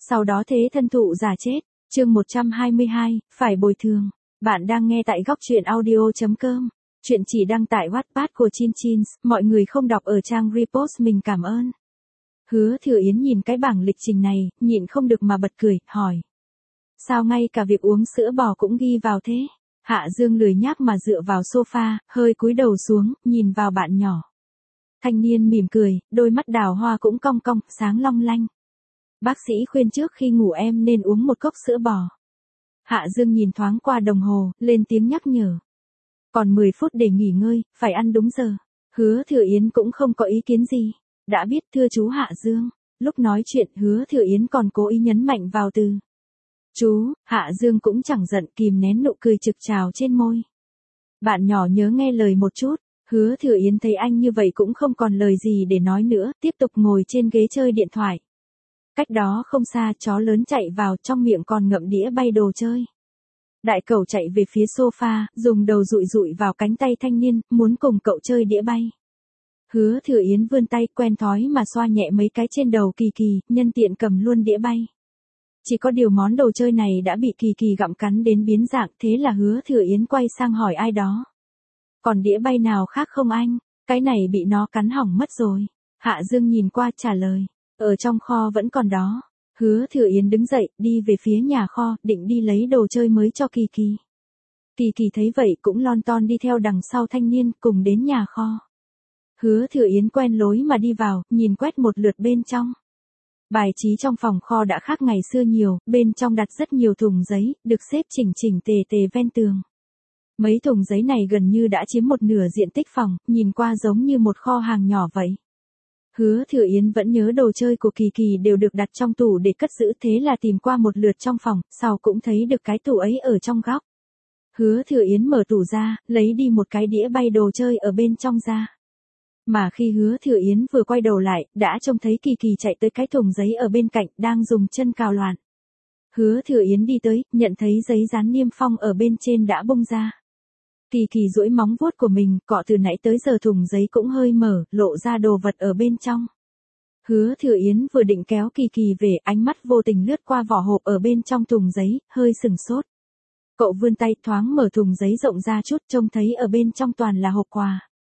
sau đó thế thân thụ giả chết. Chương 122, phải bồi thường. Bạn đang nghe tại góc truyện audio.com. Chuyện chỉ đăng tại Wattpad của Chin Chin, mọi người không đọc ở trang repost mình cảm ơn. Hứa Thừa Yến nhìn cái bảng lịch trình này, nhịn không được mà bật cười, hỏi. Sao ngay cả việc uống sữa bò cũng ghi vào thế? Hạ Dương lười nhác mà dựa vào sofa, hơi cúi đầu xuống, nhìn vào bạn nhỏ. Thanh niên mỉm cười, đôi mắt đào hoa cũng cong cong, sáng long lanh. Bác sĩ khuyên trước khi ngủ em nên uống một cốc sữa bò. Hạ Dương nhìn thoáng qua đồng hồ, lên tiếng nhắc nhở. Còn 10 phút để nghỉ ngơi, phải ăn đúng giờ. Hứa Thừa Yến cũng không có ý kiến gì. Đã biết thưa chú Hạ Dương. Lúc nói chuyện Hứa Thừa Yến còn cố ý nhấn mạnh vào từ. Chú, Hạ Dương cũng chẳng giận, kìm nén nụ cười trực trào trên môi. Bạn nhỏ nhớ nghe lời một chút. Hứa Thừa Yến thấy anh như vậy cũng không còn lời gì để nói nữa, tiếp tục ngồi trên ghế chơi điện thoại. Cách đó không xa chó lớn chạy vào, trong miệng còn ngậm đĩa bay đồ chơi. Đại cẩu chạy về phía sofa, dùng đầu dụi dụi vào cánh tay thanh niên, muốn cùng cậu chơi đĩa bay. Hứa Thừa Yến vươn tay quen thói mà xoa nhẹ mấy cái trên đầu Kỳ Kỳ, nhân tiện cầm luôn đĩa bay. Chỉ có điều món đồ chơi này đã bị Kỳ Kỳ gặm cắn đến biến dạng, thế là Hứa Thừa Yến quay sang hỏi ai đó. Còn đĩa bay nào khác không anh? Cái này bị nó cắn hỏng mất rồi. Hạ Dương nhìn qua trả lời. Ở trong kho vẫn còn đó. Hứa Thừa Yến đứng dậy, đi về phía nhà kho, định đi lấy đồ chơi mới cho Kỳ Kỳ. Kỳ Kỳ thấy vậy cũng lon ton đi theo đằng sau thanh niên, cùng đến nhà kho. Hứa Thừa Yến quen lối mà đi vào, nhìn quét một lượt bên trong. Bài trí trong phòng kho đã khác ngày xưa nhiều, bên trong đặt rất nhiều thùng giấy, được xếp chỉnh chỉnh tề tề ven tường. Mấy thùng giấy này gần như đã chiếm một nửa diện tích phòng, nhìn qua giống như một kho hàng nhỏ vậy. Hứa Thừa Yến vẫn nhớ đồ chơi của Kỳ Kỳ đều được đặt trong tủ để cất giữ, thế là tìm qua một lượt trong phòng, sau cũng thấy được cái tủ ấy ở trong góc. Hứa Thừa Yến mở tủ ra, lấy đi một cái đĩa bay đồ chơi ở bên trong ra. Mà khi Hứa Thừa Yến vừa quay đầu lại, đã trông thấy Kỳ Kỳ chạy tới cái thùng giấy ở bên cạnh, đang dùng chân cào loạn. Hứa Thừa Yến đi tới, nhận thấy giấy dán niêm phong ở bên trên đã bung ra. Kỳ Kỳ duỗi móng vuốt của mình, cọ từ nãy tới giờ thùng giấy cũng hơi mở, lộ ra đồ vật ở bên trong. Hứa Thừa Yến vừa định kéo Kỳ Kỳ về, ánh mắt vô tình lướt qua vỏ hộp ở bên trong thùng giấy, hơi sừng sốt. Cậu vươn tay thoáng mở thùng giấy rộng ra chút, trông thấy ở bên trong toàn là hộp quà.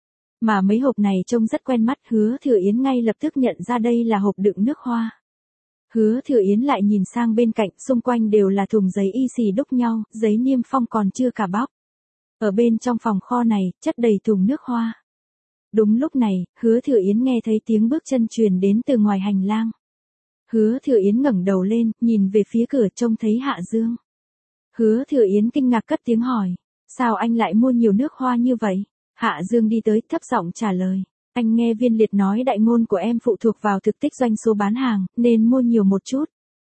Mà mấy hộp này trông rất quen mắt, Hứa Thừa Yến ngay lập tức nhận ra đây là hộp đựng nước hoa. Hứa Thừa Yến lại nhìn sang bên cạnh, xung quanh đều là thùng giấy y xì đúc nhau, giấy niêm phong còn chưa cả bóc. Ở bên trong phòng kho này, chất đầy thùng nước hoa. Đúng lúc này, Hứa Thừa Yến nghe thấy tiếng bước chân truyền đến từ ngoài hành lang. Hứa Thừa Yến ngẩng đầu lên, nhìn về phía cửa, trông thấy Hạ Dương. Hứa Thừa Yến kinh ngạc cất tiếng hỏi, sao anh lại mua nhiều nước hoa như vậy? Hạ Dương đi tới, thấp giọng trả lời, anh nghe Viên Liệt nói đại ngôn của em phụ thuộc vào thực tích doanh số bán hàng, nên mua nhiều một chút.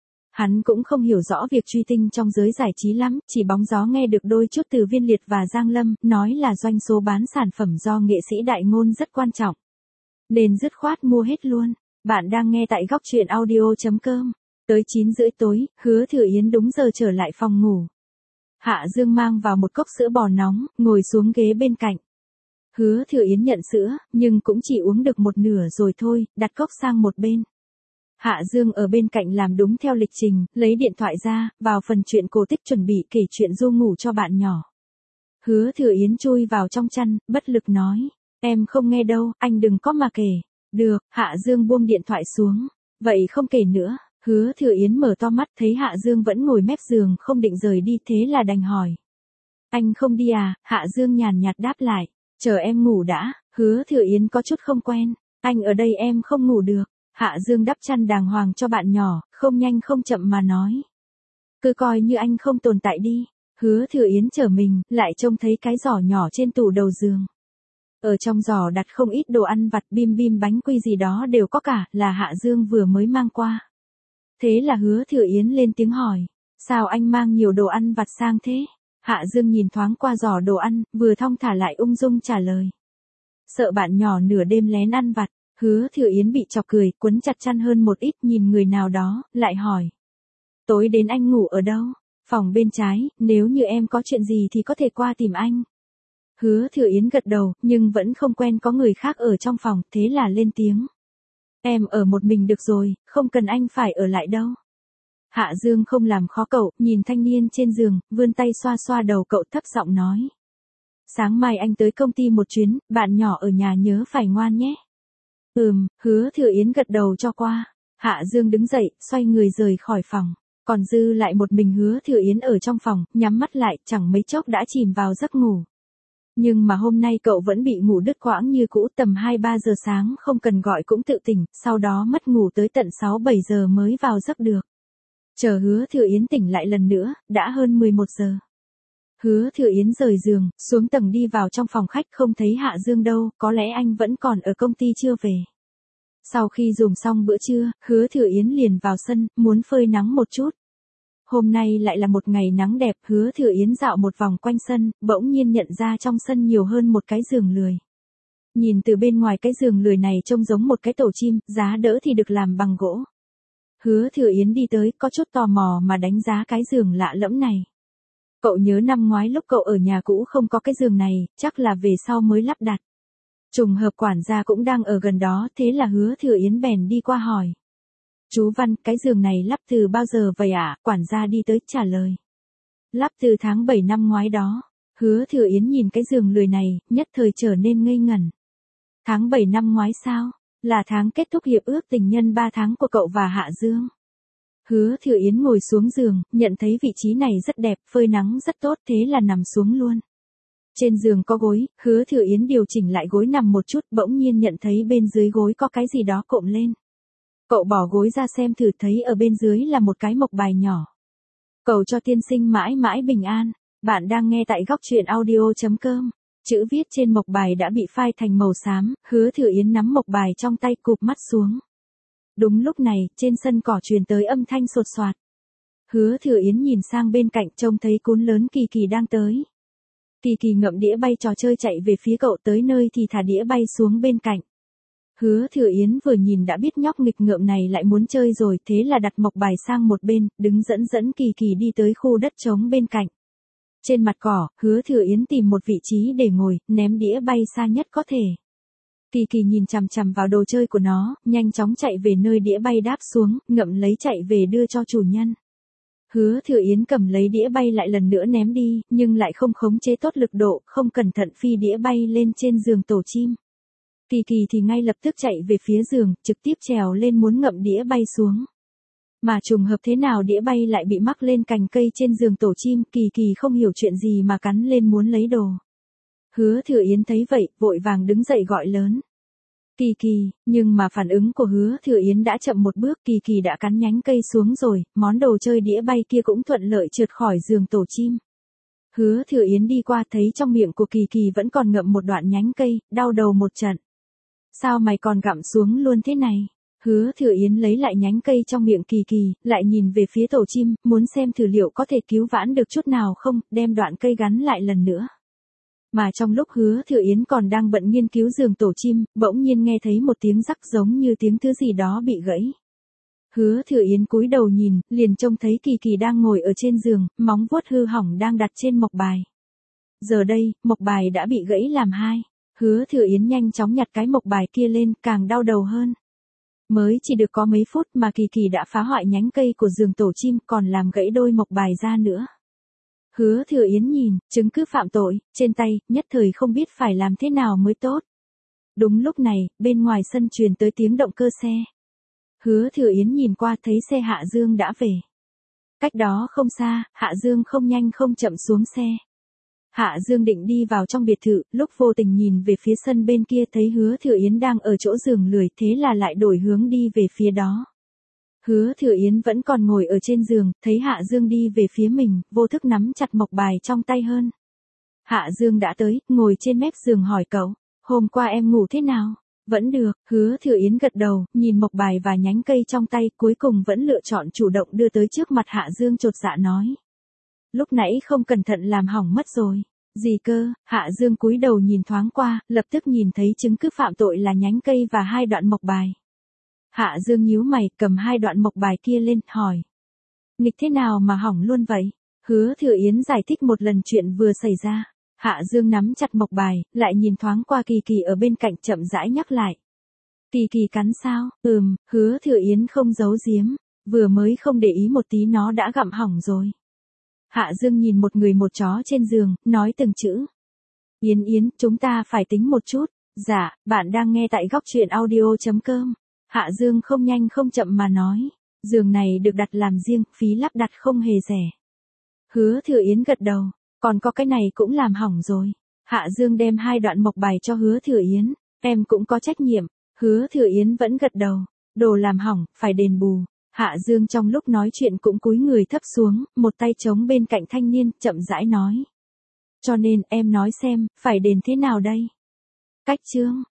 Hắn cũng không hiểu rõ việc truy tinh trong giới giải trí lắm, chỉ bóng gió nghe được đôi chút từ Viên Liệt và Giang Lâm, nói là doanh số bán sản phẩm do nghệ sĩ đại ngôn rất quan trọng. Nên dứt khoát mua hết luôn. Bạn đang nghe tại góc truyện audio.com. Tới 9 rưỡi tối, Hứa Thừa Yến đúng giờ trở lại phòng ngủ. Hạ Dương mang vào một cốc sữa bò nóng, ngồi xuống ghế bên cạnh. Hứa Thừa Yến nhận sữa, nhưng cũng chỉ uống được một nửa rồi thôi, đặt cốc sang một bên. Hạ Dương ở bên cạnh làm đúng theo lịch trình, lấy điện thoại ra, vào phần chuyện cổ tích chuẩn bị kể chuyện ru ngủ cho bạn nhỏ. Hứa Thừa Yến chui vào trong chăn, bất lực nói, em không nghe đâu, anh đừng có mà kể. Được, Hạ Dương buông điện thoại xuống, vậy không kể nữa. Hứa Thừa Yến mở to mắt thấy Hạ Dương vẫn ngồi mép giường không định rời đi, thế là đành hỏi. Anh không đi à? Hạ Dương nhàn nhạt đáp lại, chờ em ngủ đã. Hứa Thừa Yến có chút không quen, anh ở đây em không ngủ được. Hạ Dương đắp chăn đàng hoàng cho bạn nhỏ, không nhanh không chậm mà nói. Cứ coi như anh không tồn tại đi. Hứa Thừa Yến trở mình, lại trông thấy cái giỏ nhỏ trên tủ đầu giường. Ở trong giỏ đặt không ít đồ ăn vặt, bim bim bánh quy gì đó đều có cả, là Hạ Dương vừa mới mang qua. Thế là Hứa Thừa Yến lên tiếng hỏi, sao anh mang nhiều đồ ăn vặt sang thế? Hạ Dương nhìn thoáng qua giỏ đồ ăn, vừa thong thả lại ung dung trả lời. Sợ bạn nhỏ nửa đêm lén ăn vặt. Hứa Thừa Yến bị chọc cười, quấn chặt chăn hơn một ít, nhìn người nào đó, lại hỏi. Tối đến anh ngủ ở đâu? Phòng bên trái, nếu như em có chuyện gì thì có thể qua tìm anh. Hứa Thừa Yến gật đầu, nhưng vẫn không quen có người khác ở trong phòng, thế là lên tiếng. Em ở một mình được rồi, không cần anh phải ở lại đâu. Hạ Dương không làm khó cậu, nhìn thanh niên trên giường, vươn tay xoa xoa đầu cậu thấp giọng nói. Sáng mai anh tới công ty một chuyến, bạn nhỏ ở nhà nhớ phải ngoan nhé. Hứa Thừa Yến gật đầu cho qua. Hạ Dương đứng dậy, xoay người rời khỏi phòng. Còn dư lại một mình Hứa Thừa Yến ở trong phòng, nhắm mắt lại, chẳng mấy chốc đã chìm vào giấc ngủ. Nhưng mà hôm nay cậu vẫn bị ngủ đứt quãng như cũ, tầm 2-3 giờ sáng không cần gọi cũng tự tỉnh, sau đó mất ngủ tới tận 6-7 giờ mới vào giấc được. Chờ Hứa Thừa Yến tỉnh lại lần nữa, đã hơn 11 giờ. Hứa Thừa Yến rời giường, xuống tầng đi vào trong phòng khách không thấy Hạ Dương đâu, có lẽ anh vẫn còn ở công ty chưa về. Sau khi dùng xong bữa trưa, Hứa Thừa Yến liền vào sân, muốn phơi nắng một chút. Hôm nay lại là một ngày nắng đẹp, Hứa Thừa Yến dạo một vòng quanh sân, bỗng nhiên nhận ra trong sân nhiều hơn một cái giường lười. Nhìn từ bên ngoài cái giường lười này trông giống một cái tổ chim, giá đỡ thì được làm bằng gỗ. Hứa Thừa Yến đi tới, có chút tò mò mà đánh giá cái giường lạ lẫm này. Cậu nhớ năm ngoái lúc cậu ở nhà cũ không có cái giường này, chắc là về sau mới lắp đặt. Trùng hợp quản gia cũng đang ở gần đó, thế là Hứa Thừa Yến bèn đi qua hỏi. Chú Văn, cái giường này lắp từ bao giờ vậy ạ? Quản gia đi tới trả lời. Lắp từ tháng 7 năm ngoái đó. Hứa Thừa Yến nhìn cái giường lười này, nhất thời trở nên ngây ngẩn. Tháng 7 năm ngoái sao? Là tháng kết thúc hiệp ước tình nhân 3 tháng của cậu và Hạ Dương. Hứa Thừa Yến ngồi xuống giường, nhận thấy vị trí này rất đẹp, phơi nắng rất tốt, thế là nằm xuống luôn. Trên giường có gối, Hứa Thừa Yến điều chỉnh lại gối nằm một chút, bỗng nhiên nhận thấy bên dưới gối có cái gì đó cộm lên. Cậu bỏ gối ra xem thử, thấy ở bên dưới là một cái mộc bài nhỏ. Cầu cho tiên sinh mãi mãi bình an. Bạn đang nghe tại góc truyện audio.com. Chữ viết trên mộc bài đã bị phai thành màu xám, Hứa Thừa Yến nắm mộc bài trong tay cụp mắt xuống. Đúng lúc này, trên sân cỏ truyền tới âm thanh sột soạt. Hứa Thừa Yến nhìn sang bên cạnh trông thấy cún lớn Kỳ Kỳ đang tới. Kỳ Kỳ ngậm đĩa bay trò chơi chạy về phía cậu, tới nơi thì thả đĩa bay xuống bên cạnh. Hứa Thừa Yến vừa nhìn đã biết nhóc nghịch ngợm này lại muốn chơi rồi, thế là đặt mộc bài sang một bên, đứng dẫn Kỳ Kỳ đi tới khu đất trống bên cạnh. Trên mặt cỏ, Hứa Thừa Yến tìm một vị trí để ngồi, ném đĩa bay xa nhất có thể. Kỳ Kỳ nhìn chằm chằm vào đồ chơi của nó, nhanh chóng chạy về nơi đĩa bay đáp xuống, ngậm lấy chạy về đưa cho chủ nhân. Hứa Thừa Yến cầm lấy đĩa bay lại lần nữa ném đi, nhưng lại không khống chế tốt lực độ, không cẩn thận phi đĩa bay lên trên giường tổ chim. Kỳ Kỳ thì ngay lập tức chạy về phía giường, trực tiếp trèo lên muốn ngậm đĩa bay xuống. Mà trùng hợp thế nào đĩa bay lại bị mắc lên cành cây trên giường tổ chim, Kỳ Kỳ không hiểu chuyện gì mà cắn lên muốn lấy đồ. Hứa Thừa Yến thấy vậy, vội vàng đứng dậy gọi lớn. Kỳ Kỳ, nhưng mà phản ứng của Hứa Thừa Yến đã chậm một bước, Kỳ Kỳ đã cắn nhánh cây xuống rồi, món đồ chơi đĩa bay kia cũng thuận lợi trượt khỏi giường tổ chim. Hứa Thừa Yến đi qua thấy trong miệng của Kỳ Kỳ vẫn còn ngậm một đoạn nhánh cây, đau đầu một trận. Sao mày còn gặm xuống luôn thế này? Hứa Thừa Yến lấy lại nhánh cây trong miệng Kỳ Kỳ, lại nhìn về phía tổ chim, muốn xem thử liệu có thể cứu vãn được chút nào không, đem đoạn cây gắn lại lần nữa. Mà trong lúc Hứa Thừa Yến còn đang bận nghiên cứu giường tổ chim, bỗng nhiên nghe thấy một tiếng rắc giống như tiếng thứ gì đó bị gãy. Hứa Thừa Yến cúi đầu nhìn, liền trông thấy Kỳ Kỳ đang ngồi ở trên giường, móng vuốt hư hỏng đang đặt trên mộc bài. Giờ đây, mộc bài đã bị gãy làm hai. Hứa Thừa Yến nhanh chóng nhặt cái mộc bài kia lên, càng đau đầu hơn. Mới chỉ được có mấy phút mà Kỳ Kỳ đã phá hoại nhánh cây của giường tổ chim, còn làm gãy đôi mộc bài ra nữa. Hứa Thừa Yến nhìn, chứng cứ phạm tội, trên tay, nhất thời không biết phải làm thế nào mới tốt. Đúng lúc này, bên ngoài sân truyền tới tiếng động cơ xe. Hứa Thừa Yến nhìn qua thấy xe Hạ Dương đã về. Cách đó không xa, Hạ Dương không nhanh không chậm xuống xe. Hạ Dương định đi vào trong biệt thự, lúc vô tình nhìn về phía sân bên kia thấy Hứa Thừa Yến đang ở chỗ giường lười, thế là lại đổi hướng đi về phía đó. Hứa Thừa Yến vẫn còn ngồi ở trên giường, thấy Hạ Dương đi về phía mình, vô thức nắm chặt mộc bài trong tay hơn. Hạ Dương đã tới, ngồi trên mép giường hỏi cậu, hôm qua em ngủ thế nào? Vẫn được, Hứa Thừa Yến gật đầu, nhìn mộc bài và nhánh cây trong tay, cuối cùng vẫn lựa chọn chủ động đưa tới trước mặt Hạ Dương chột dạ nói. Lúc nãy không cẩn thận làm hỏng mất rồi. Gì cơ? Hạ Dương cúi đầu nhìn thoáng qua, lập tức nhìn thấy chứng cứ phạm tội là nhánh cây và hai đoạn mộc bài. Hạ Dương nhíu mày, cầm hai đoạn mộc bài kia lên, hỏi. Nghịch thế nào mà hỏng luôn vậy? Hứa Thừa Yến giải thích một lần chuyện vừa xảy ra. Hạ Dương nắm chặt mộc bài, lại nhìn thoáng qua Kỳ Kỳ ở bên cạnh chậm rãi nhắc lại. Kỳ Kỳ cắn sao? Hứa Thừa Yến không giấu giếm. Vừa mới không để ý một tí nó đã gặm hỏng rồi. Hạ Dương nhìn một người một chó trên giường, nói từng chữ. Yến Yến, chúng ta phải tính một chút. Dạ, bạn đang nghe tại góc truyện audio.com. Hạ Dương không nhanh không chậm mà nói. Giường này được đặt làm riêng, phí lắp đặt không hề rẻ. Hứa Thừa Yến gật đầu. Còn có cái này cũng làm hỏng rồi. Hạ Dương đem 2 đoạn mộc bài cho Hứa Thừa Yến. Em cũng có trách nhiệm. Hứa Thừa Yến vẫn gật đầu. Đồ làm hỏng, phải đền bù. Hạ Dương trong lúc nói chuyện cũng cúi người thấp xuống, một tay chống bên cạnh thanh niên, chậm rãi nói. Cho nên em nói xem, phải đền thế nào đây? Cách chương.